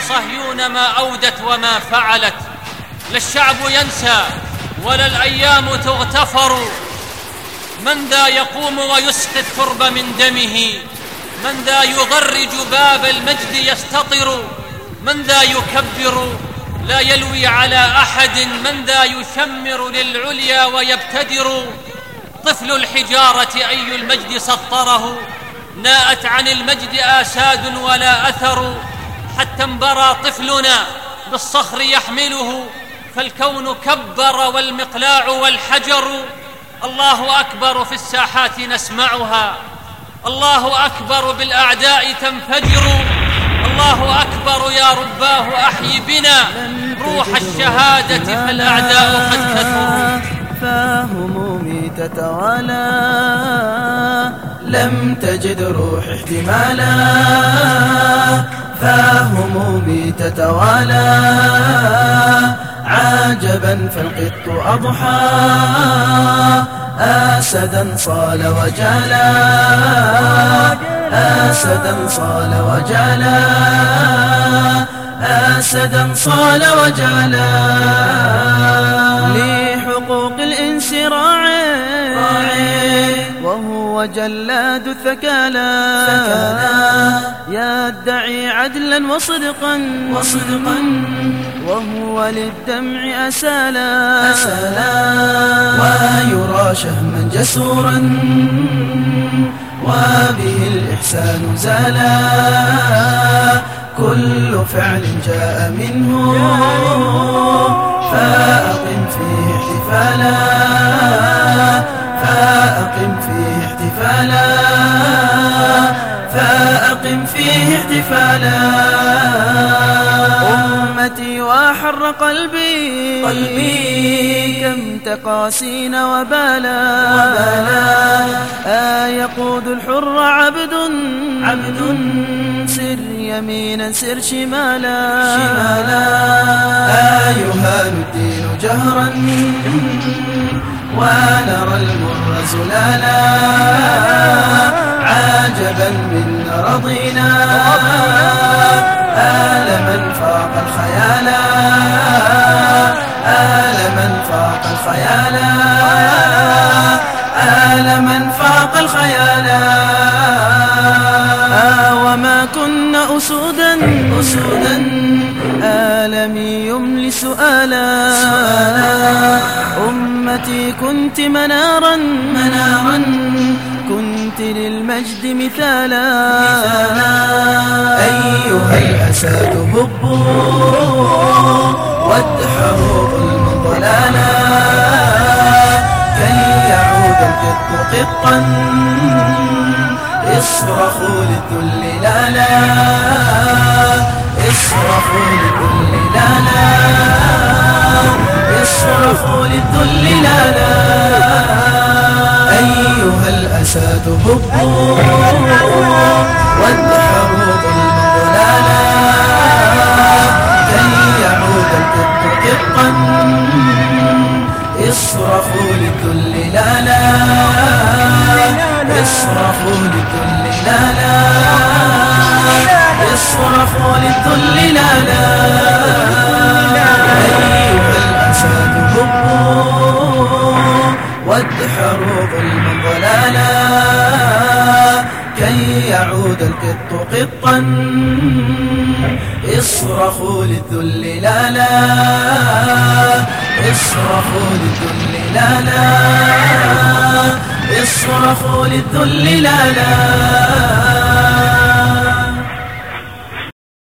صهيون ما أودت وما فعلت. لا الشعب ينسى ولا الأيام تغتفر. من ذا يقوم ويسقي الترب من دمه؟ من ذا يضرج باب المجد يستطر؟ من ذا يكبر لا يلوي على أحد؟ من ذا يشمر للعليا ويبتدر؟ طفل الحجارة أي المجد سطره؟ ناءت عن المجد آساد ولا أثر. حتى انبرى طفلنا بالصخر يحمله، فالكون كبر والمقلاع والحجر. الله أكبر في الساحات نسمعها، الله أكبر بالأعداء تنفجر. الله أكبر يا رباه أحي بنا روح الشهادة فالأعداء قد كثروا. فهمومي تتوالى لم تجد روح احتمالا. فهمومي تتوالى عجبا فالقط أضحى. أسدا صال وجالا، أسدا صال وجالا، أسدا صال وجالا. لحقوق الإنس راعي وهو جلاد الثكالى. يدعي عدلا وصدقا وهو للدمع أسالا. ويرى شهما جسورا وبه الإحسان زالا. كل فعل جاء منه فأقم فيه احتفالا. فأقم فيه احتفالا. فأقم فيه احتفالا. أمتي وحر قلبي كم تقاسين وبالا. يقود الحر عبد سر يمينا سر شمالا. يهان الدين جهرا ونرى المر زلالا. عجبا منا رضينا آل من فاق الخيالا. آل من فاق الخيالا. آل من فاق الخيالا. وما كنا أسودا آلمي يملي سؤالا. أمتي كنت منارا كنت للمجد مثالا. أيها الأساد هبوا وادحروا ظلم ضلالا. كي يعود القط قطا اصرخوا للذل لالا. اصرخوا للذل لالا. اصرخوا للذل لالا. أيها الأساد هبوا وادحروا ظلم ضلالا. كي يعود القط قطا اصرخوا للذل لالا. اصرخوا للذل لالا. اصرخوا للذل لالا. أيها الأساد هبوا وادحروا ظلما ضلالا. كي يعود القط قطا اصرخوا للذل لالا. اصرخوا للذل لالا. اصرخوا للذل لالا.